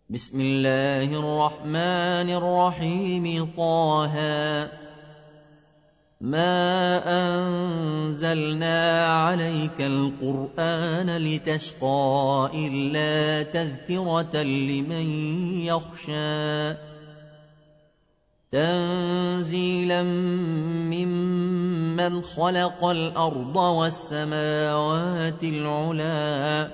بسم الله الرحمن الرحيم طه ما أنزلنا عليك القرآن لتشقى إلا تذكرة لمن يخشى تنزيلا ممن خلق الأرض والسماوات العلى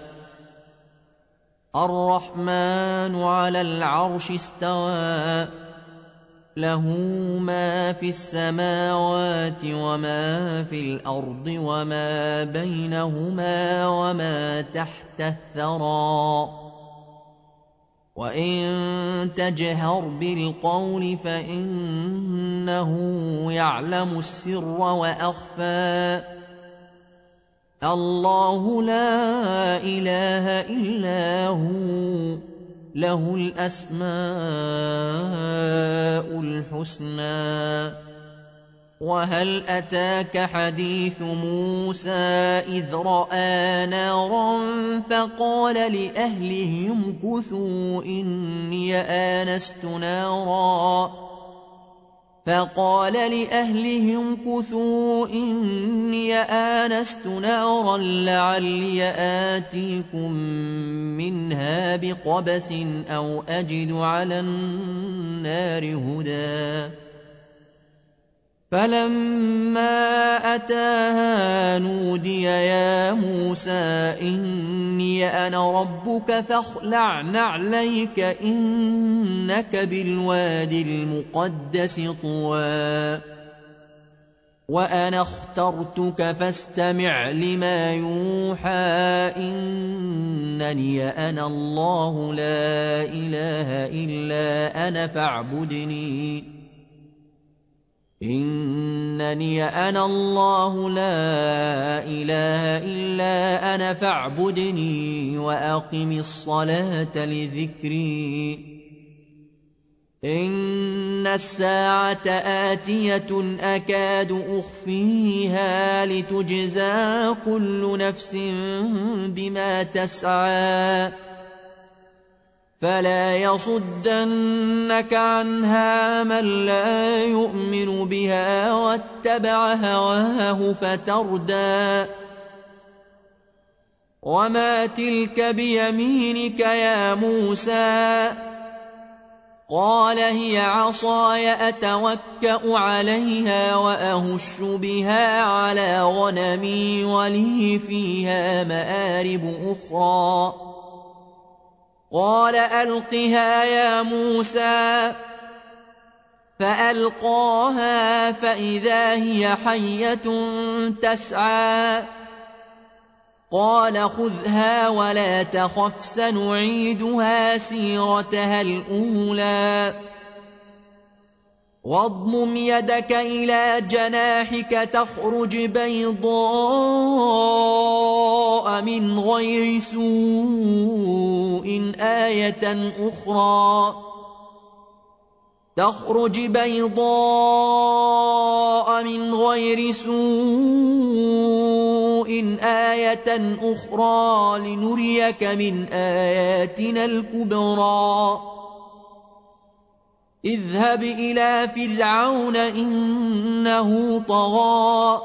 الرحمن على العرش استوى له ما في السماوات وما في الأرض وما بينهما وما تحت الثرى وإن تجهر بالقول فإنه يعلم السر وأخفى الله لا إله إلا هو له الأسماء الحسنى وهل أتاك حديث موسى إذ رأى نارا فقال لأهلهم كثوا إني آنست نارا لعلي آتيكم منها بقبس أو أجد على النار هدى فلما أتاها نودي يا موسى إني أنا ربك فاخلع نعليك إنك بالوادي المقدس طوى وأنا اخترتك فاستمع لما يوحى إنني أنا الله لا إله إلا أنا فاعبدني إنني أنا الله لا إله إلا أنا فاعبدني وأقم الصلاة لذكري إن الساعة آتية أكاد أخفيها لتجزى كل نفس بما تسعى فلا يصدنك عنها من لا يؤمن بها واتبع هواه فتردى وما تلك بيمينك يا موسى قال هي عصاي أتوكأ عليها وأهش بها على غنمي ولي فيها مآرب أخرى قال ألقها يا موسى فألقاها فإذا هي حية تسعى قال خذها ولا تخف سنعيدها سيرتها الأولى واضمم يدك إلى جناحك تخرج بيضاء من غير سوء آية أخرى لنريك من آياتنا الكبرى اذهب إلى فرعون إنه طغى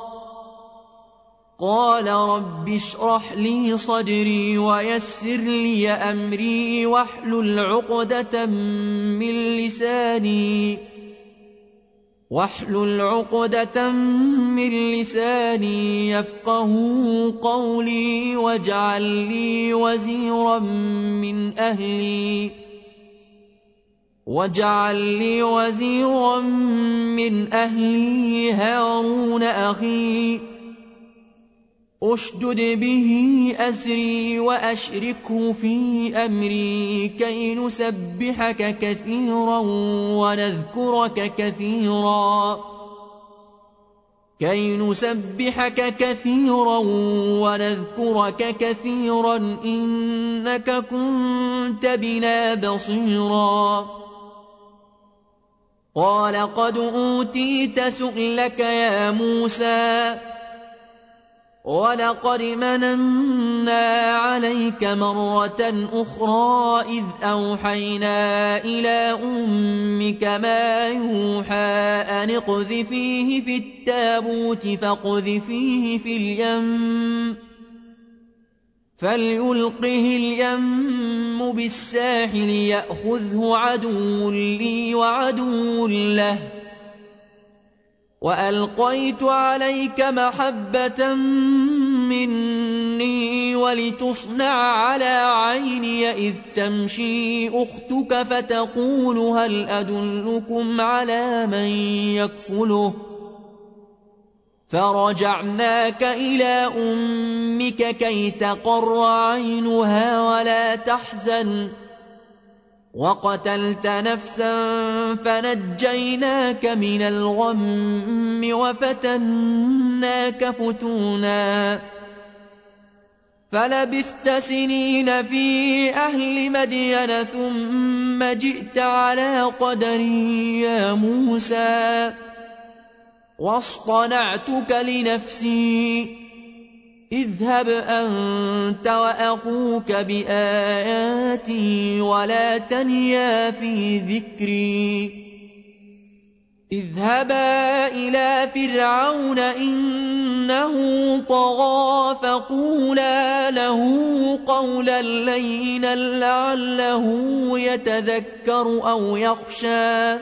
قال رب اشرح لي صدري ويسر لي أمري واحلل عقدة من لساني يفقه قولي واجعل لي وزيرا من أهلي هارون أخي أشدد به أزري وأشركه في أمري كي نسبحك كثيرا ونذكرك كثيرا إنك كنت بنا بصيرا قال قد أوتيت سؤلك يا موسى ولقد مننا عليك مرة أخرى إذ أوحينا إلى أمك ما يوحى أن اقذفيه في التابوت فاقذفيه في اليم فليلقه اليم بالساحل يأخذه عدو لي وعدو له وألقيت عليك محبة مني ولتصنع على عيني إذ تمشي أختك فتقول هل أدلكم على من يكفله فرجعناك إلى أمك كي تقر عينها ولا تحزن وقتلت نفسا فنجيناك من الغم وفتناك فتونا فلبثت سنين في أهل مدين ثم جئت على قدر يا موسى واصطنعتك لنفسي اذهب أنت وأخوك بآياتي ولا تنيا في ذكري اذهبا إلى فرعون إنه طغى فقولا له قولا لينا لعله يتذكر أو يخشى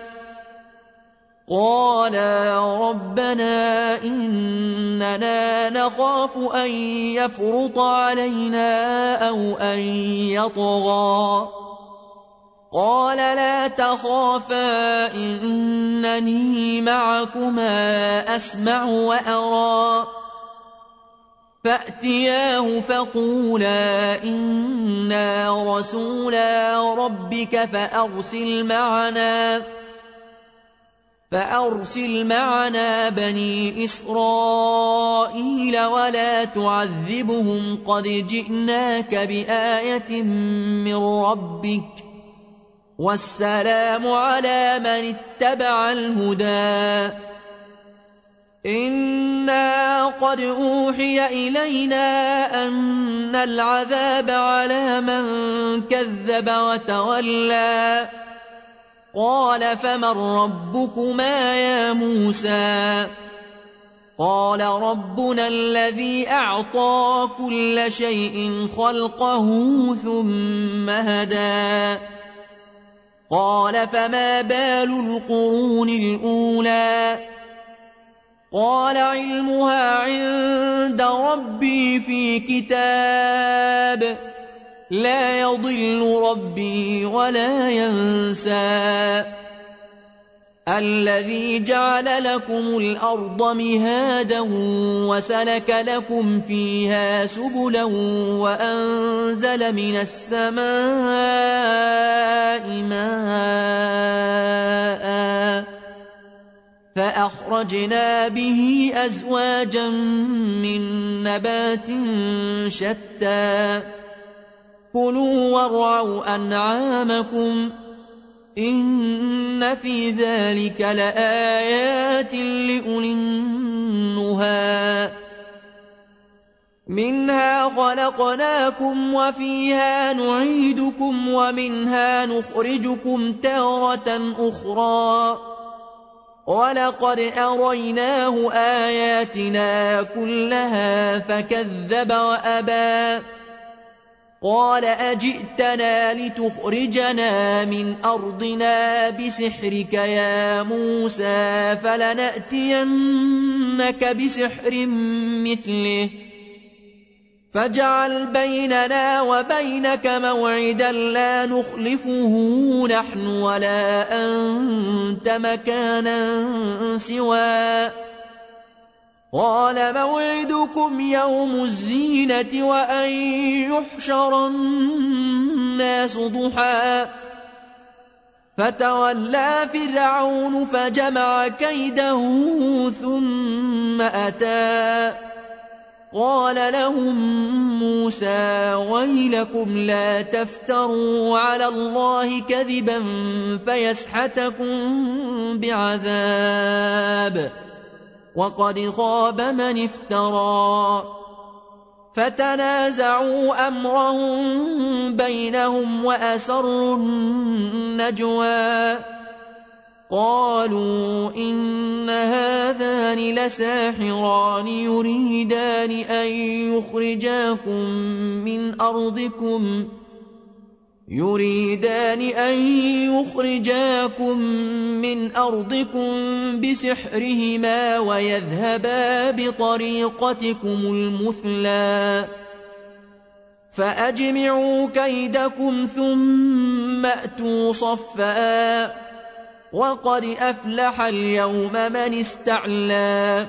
قالا ربنا إننا نخاف أن يفرط علينا أو أن يطغى قال لا تخافا إنني معكما أسمع وأرى فأتياه فقولا إنا رسولا ربك فأرسل معنا بني إسرائيل ولا تعذبهم قد جئناك بآية من ربك والسلام على من اتبع الهدى إنا قد أوحي إلينا أن العذاب على من كذب وتولى قال فمن ربكما يا موسى قال ربنا الذي أعطى كل شيء خلقه ثم هدى قال فما بال القرون الأولى قال علمها عند ربي في كتاب لا يضل ربي ولا ينسى الذي جعل لكم الأرض مهادا وسلك لكم فيها سبلا وأنزل من السماء ماء فأخرجنا به أزواجا من نبات شتى كلوا وارعوا أنعامكم إن في ذلك لآيات لأولي النهى منها خلقناكم وفيها نعيدكم ومنها نخرجكم تارة أخرى ولقد أريناه آياتنا كلها فكذب وأبى قال أجئتنا لتخرجنا من أرضنا بسحرك يا موسى فلنأتينك بسحر مثله فاجعل بيننا وبينك موعدا لا نخلفه نحن ولا أنت مكانا سوى قال موعدكم يوم الزينة وأن يحشر الناس ضحى فتولى فرعون فجمع كيده ثم أتى قال لهم موسى ويلكم لا تفتروا على الله كذبا فيسحتكم بعذاب وقد خاب من افترى فتنازعوا أمرهم بينهم وأسروا النجوى قالوا إن هذان لساحران يريدان أن يخرجاكم من أرضكم بسحرهما ويذهبا بطريقتكم المثلى فأجمعوا كيدكم ثم أتوا صفا وقد أفلح اليوم من استعلى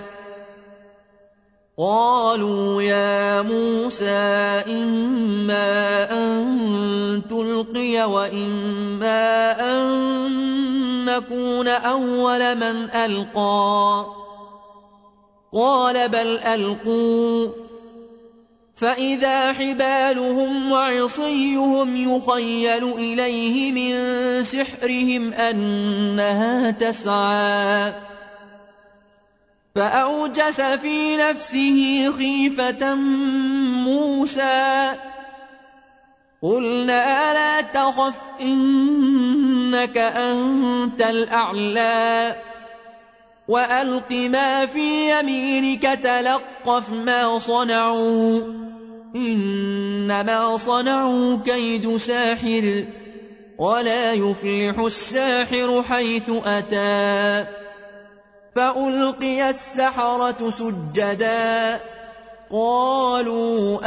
قالوا يا موسى إما أن تلقي وإما أن نكون أول من ألقى قال بل ألقوا فإذا حبالهم وعصيهم يخيل إليه من سحرهم أنها تسعى فأوجس في نفسه خيفة موسى قلنا لا تخف إنك أنت الأعلى وألق ما في يمينك تلقف ما صنعوا إنما صنعوا كيد ساحر ولا يفلح الساحر حيث أتى فألقي السحرة سجدا قالوا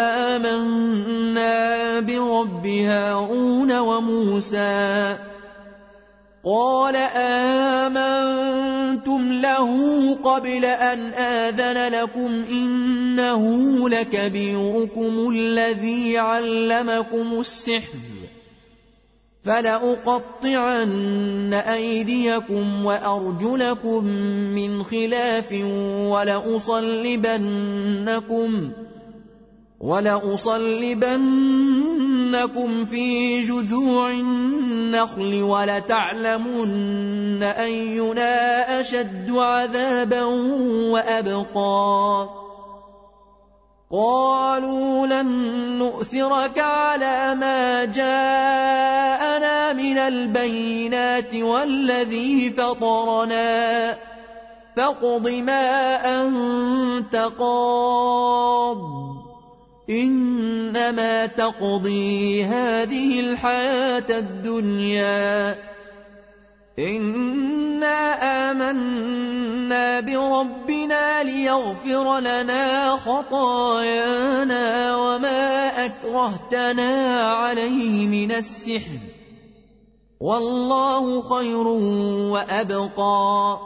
آمنا برب هارون وموسى قال آمنتم له قبل أن آذن لكم إنه لكبيركم الذي علمكم السحر فلأقطعن أيديكم وأرجلكم من خلاف ولأصلبنكم في جذوع النخل ولتعلمن أينا أشد عذابا وأبقى قالوا لن نؤثرك على ما جاءنا من البينات والذي فطرنا فاقض ما أنت قاض إنما تقضي هذه الحياة الدنيا إنا آمنا بربنا ليغفر لنا خطايانا وما أكرهتنا عليه من السحر والله خير وأبقى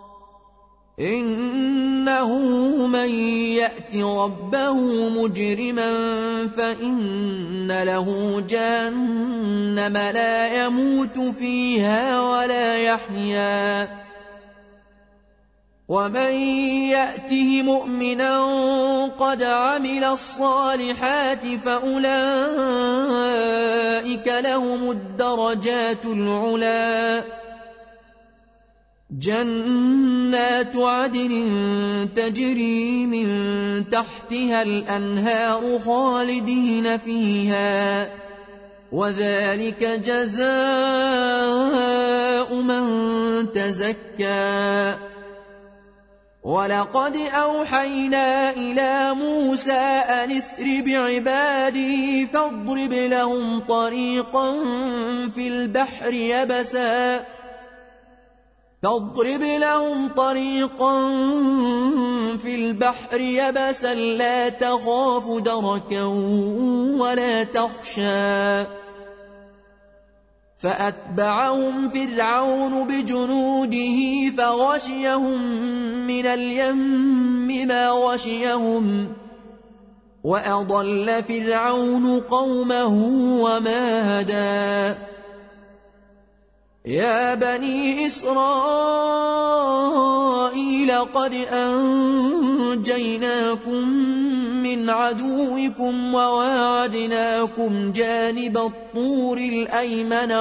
إنه من يأت ربه مجرما فإن له جهنم لا يموت فيها ولا يحيا ومن يأته مؤمنا قد عمل الصالحات فأولئك لهم الدرجات العلى جنات عدن تجري من تحتها الأنهار خالدين فيها وذلك جزاء من تزكى ولقد أوحينا إلى موسى أن اسر بعبادي فاضرب لهم طريقا في البحر يبسا لا تخاف دركا ولا تخشى فأتبعهم فرعون بجنوده فغشيهم من اليم ما غشيهم وأضل فرعون قومه وما هدى يا بني إسرائيل قد أنجيناكم من عدوكم وواعدناكم جانب الطور الأيمن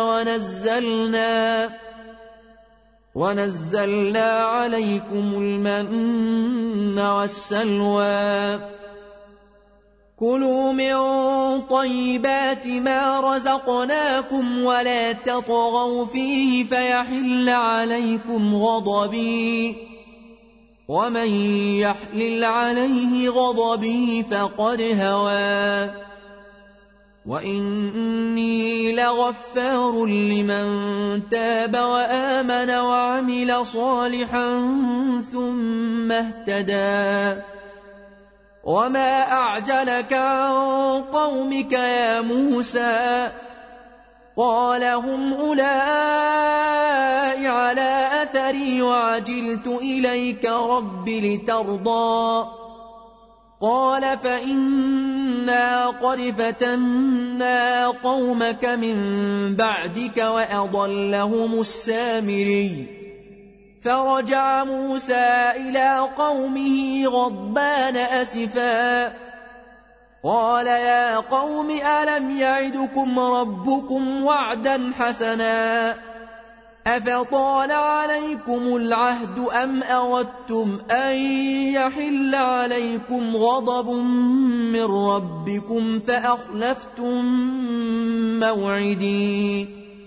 ونزلنا عليكم المن والسلوى كلوا من طيبات ما رزقناكم ولا تطغوا فيه فيحل عليكم غضبي ومن يحلل عليه غضبي فقد هوى وإني لغفار لمن تاب وآمن وعمل صالحا ثم اهتدى وما أعجلك عن قومك يا موسى قال هم أولئك على أثري وعجلت إليك رب لترضى قال فإنا قد فتنا قومك من بعدك وأضلهم السامري فرجع موسى إلى قومه غضبان أسفا قال يا قوم ألم يعدكم ربكم وعدا حسنا أفطال عليكم العهد أم أردتم أن يحل عليكم غضب من ربكم فأخلفتم موعدي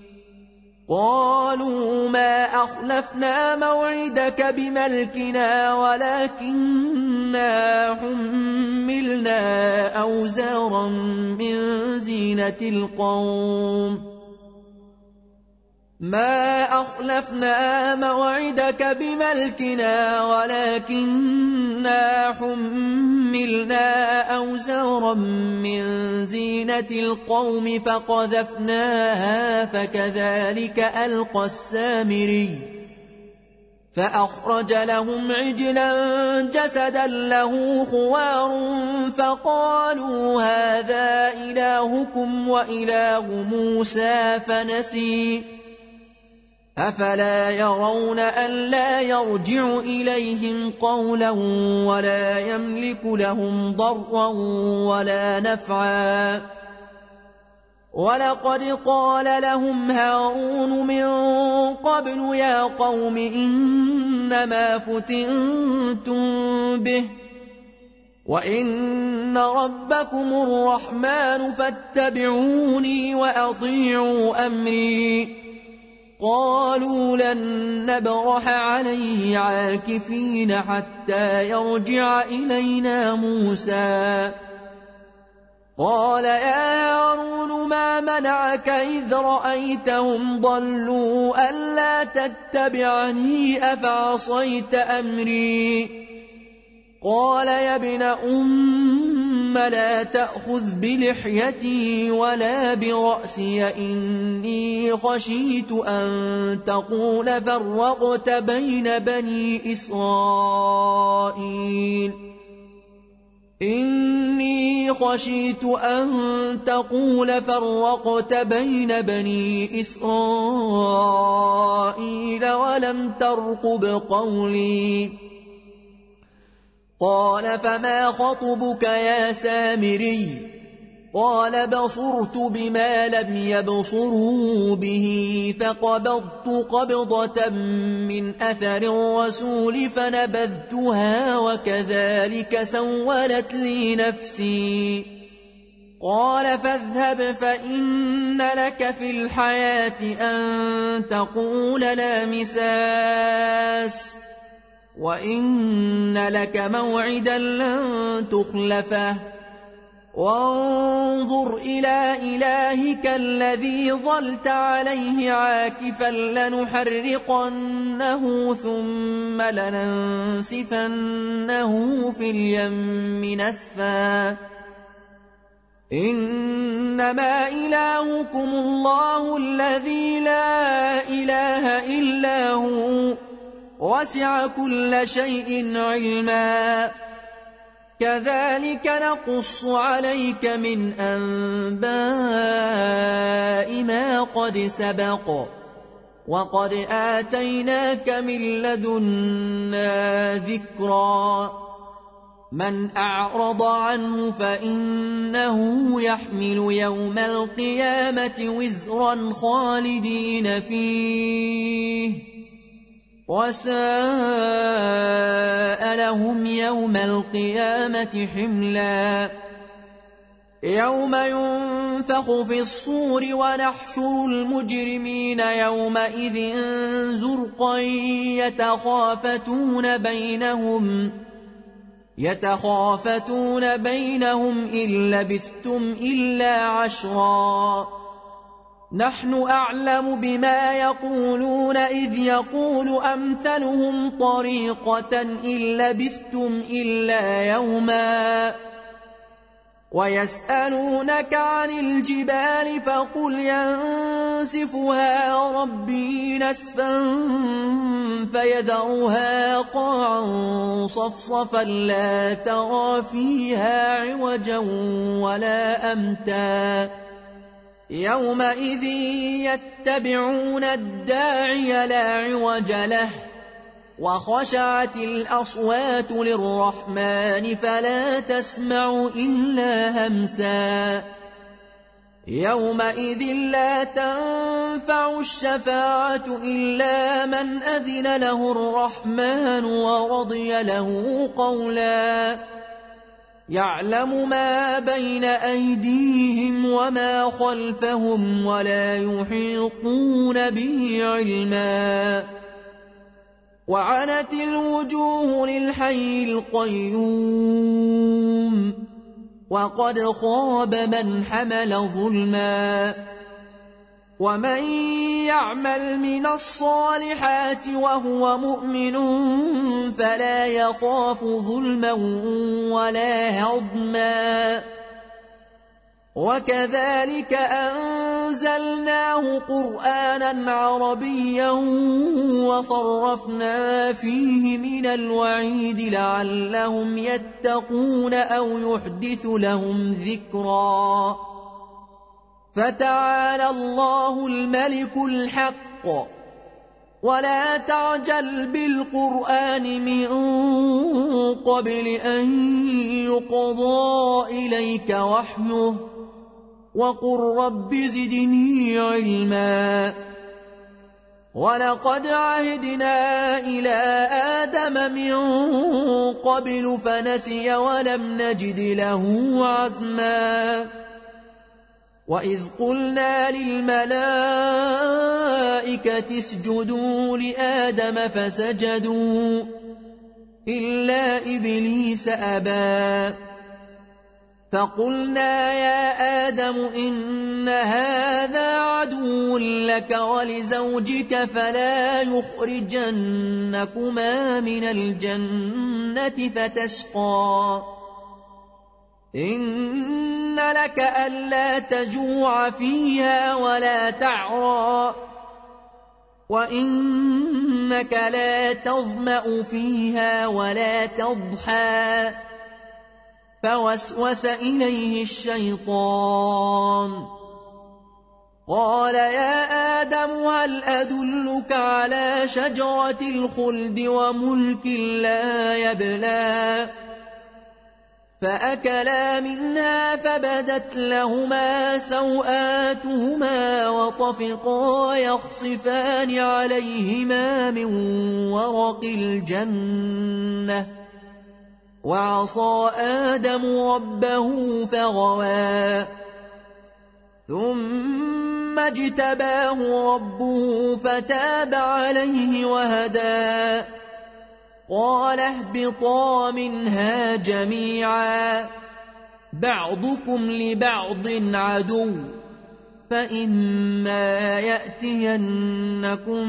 قالوا ما أخلفنا موعدك بملكنا ولكننا حملنا أوزارا من زينة القوم ما أخلفنا موعدك بملكنا ولكننا حملنا أوزارا من زينة القوم فقذفناها فكذلك ألقى السامري فأخرج لهم عجلا جسدا له خوار فقالوا هذا إلهكم وإله موسى فنسي أفلا يرون ألا يرجع إليهم قولا ولا يملك لهم ضرا ولا نفعا ولقد قال لهم هارون من قبل يا قوم إنما فتنتم به وإن ربكم الرحمن فاتبعوني وأطيعوا أمري قالوا لن نبرح عليه عاكفين حتى يرجع إلينا موسى قال يا هارون ما منعك إذ رأيتهم ضلوا ألا تتبعني أفعصيت أمري قال يا ابن أم لا تأخذ بلحيتي ولا برأسي إني خشيت أن تقول فرقت بين بني إسرائيل إني خشيت أن تقول فرقت بين بني إسرائيل ولم ترقب قولي قال فما خطبك يا سامري قال بصرت بما لم يبصروا به فقبضت قبضة من أثر الرسول فنبذتها وكذلك سولت لي نفسي قال فاذهب فإن لك في الحياة أن تقول لا مساس وإن لك موعدا لن تخلفه وانظر إلى إلهك الذي ظلت عليه عاكفا لنحرقنه ثم لننسفنه في اليم نسفا إنما إلهكم الله الذي لا إله إلا هو وسع كل شيء علما كذلك نقص عليك من أنباء ما قد سبق وقد آتيناك من لدنا ذكرا من أعرض عنه فإنه يحمل يوم القيامة وزرا خالدين فيه وساء لهم يوم القيامة حملا يوم ينفخ في الصور ونحشر المجرمين يومئذ زرقا يتخافتون بينهم إن لبثتم إلا عشرا نحن أعلم بما يقولون إذ يقول أمثلهم طريقة إن لبثتم إلا يوما ويسألونك عن الجبال فقل ينسفها ربي نسفا فيذرها قاعا صفصفا لا ترى فيها عوجا ولا أمتا يومئذ يتبعون الداعي لا عوج له وخشعت الأصوات للرحمن فلا تسمع إلا همسا يومئذ لا تنفع الشفاعة إلا من أذن له الرحمن ورضي له قولا يعلم ما بين أيديهم وما خلفهم ولا يحيطون به علما وعنت الوجوه للحي القيوم وقد خاب من حمل ظلما ومن يعمل من الصالحات وهو مؤمن فلا يخاف ظلما ولا هضما وكذلك أنزلناه قرآنا عربيا وصرفنا فيه من الوعيد لعلهم يتقون أو يحدث لهم ذكرا فتعالى الله الملك الحق ولا تعجل بالقرآن من قبل أن يقضى إليك وحيه وقل رب زدني علما ولقد عهدنا إلى آدم من قبل فنسي ولم نجد له عزما وإذ قلنا للملائكة اسجدوا لآدم فسجدوا إلا إبليس أبى فقلنا يا آدم إن هذا عدو لك ولزوجك فلا يخرجنكما من الجنة فتشقى إن لك ألا تجوع فيها ولا تعرى وإنك لا تظمأ فيها ولا تضحى فوسوس إليه الشيطان قال يا آدم هل أدلك على شجرة الخلد وملك لا يبلى فأكلا منها فبدت لهما سوآتهما وطفقا يخصفان عليهما من ورق الجنة وعصى آدم ربه فغوى ثم اجتباه ربه فتاب عليه وهدى قال اهبطا منها جميعا بعضكم لبعض عدو فإما يأتينكم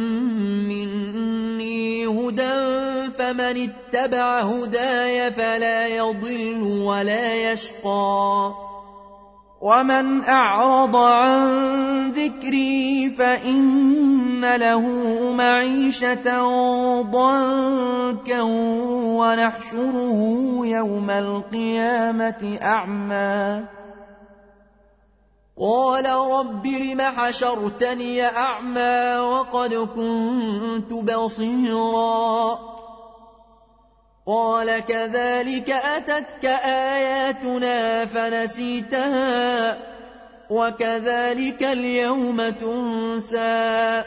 مني هدى فمن اتبع هداي فلا يضل ولا يشقى ومن أعرض عن ذكري فإن له معيشة ضنكا ونحشره يوم القيامة أعمى قال رب لم حشرتني أعمى وقد كنت بصيرا قال كذلك أتتك آياتنا فنسيتها وكذلك اليوم تنسى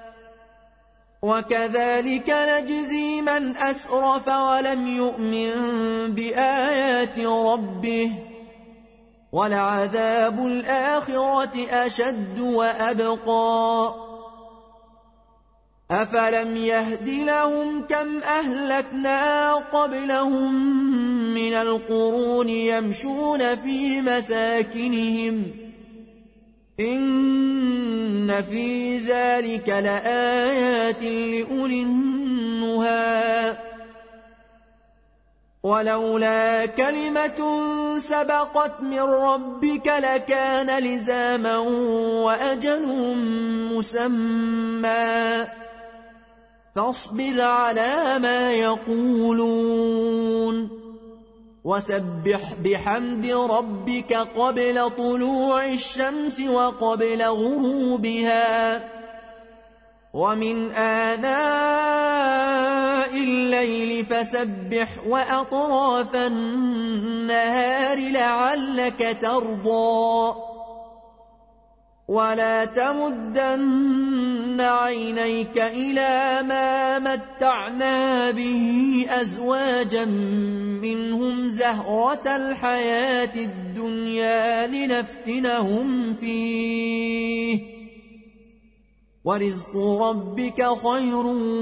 وكذلك نجزي من أسرف ولم يؤمن بآيات ربه ولعذاب الآخرة أشد وأبقى أفلم يهد لهم كم أهلكنا قبلهم من القرون يمشون في مساكنهم إن في ذلك لآيات لأولي النهى ولولا كلمة سبقت من ربك لكان لزاما وأجل مسمى فاصبر على ما يقولون وسبح بحمد ربك قبل طلوع الشمس وقبل غروبها ومن آناء الليل فسبح وأطراف النهار لعلك ترضى ولا تمدن عينيك إلى ما متعنا به أزواجا منهم زهرة الحياة الدنيا لنفتنهم فيه ورزق ربك خير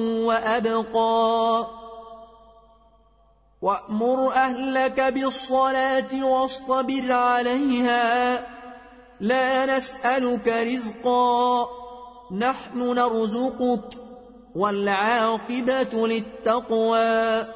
وأبقى وأمر أهلك بالصلاة واصطبر عليها لا نسألك رزقا نحن نرزقك والعاقبة للتقوى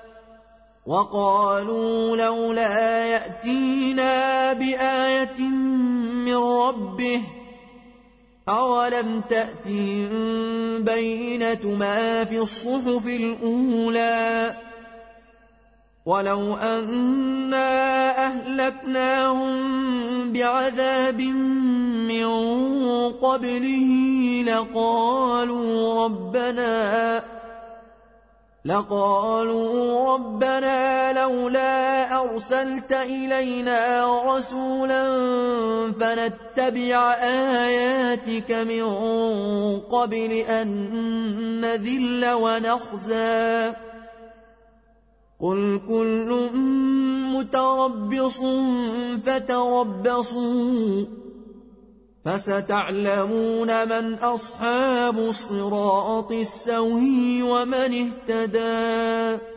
وقالوا لولا يأتينا بآية من ربه أولم تأتهم بينة ما في الصحف الأولى ولو أنا أهلكناهم بعذاب من قبله لقالوا ربنا لولا أرسلت إلينا رسولا فنتبع آياتك من قبل أن نذل ونخزى قل كل متربص فتربصوا فستعلمون من أصحاب الصراط السوي ومن اهتدى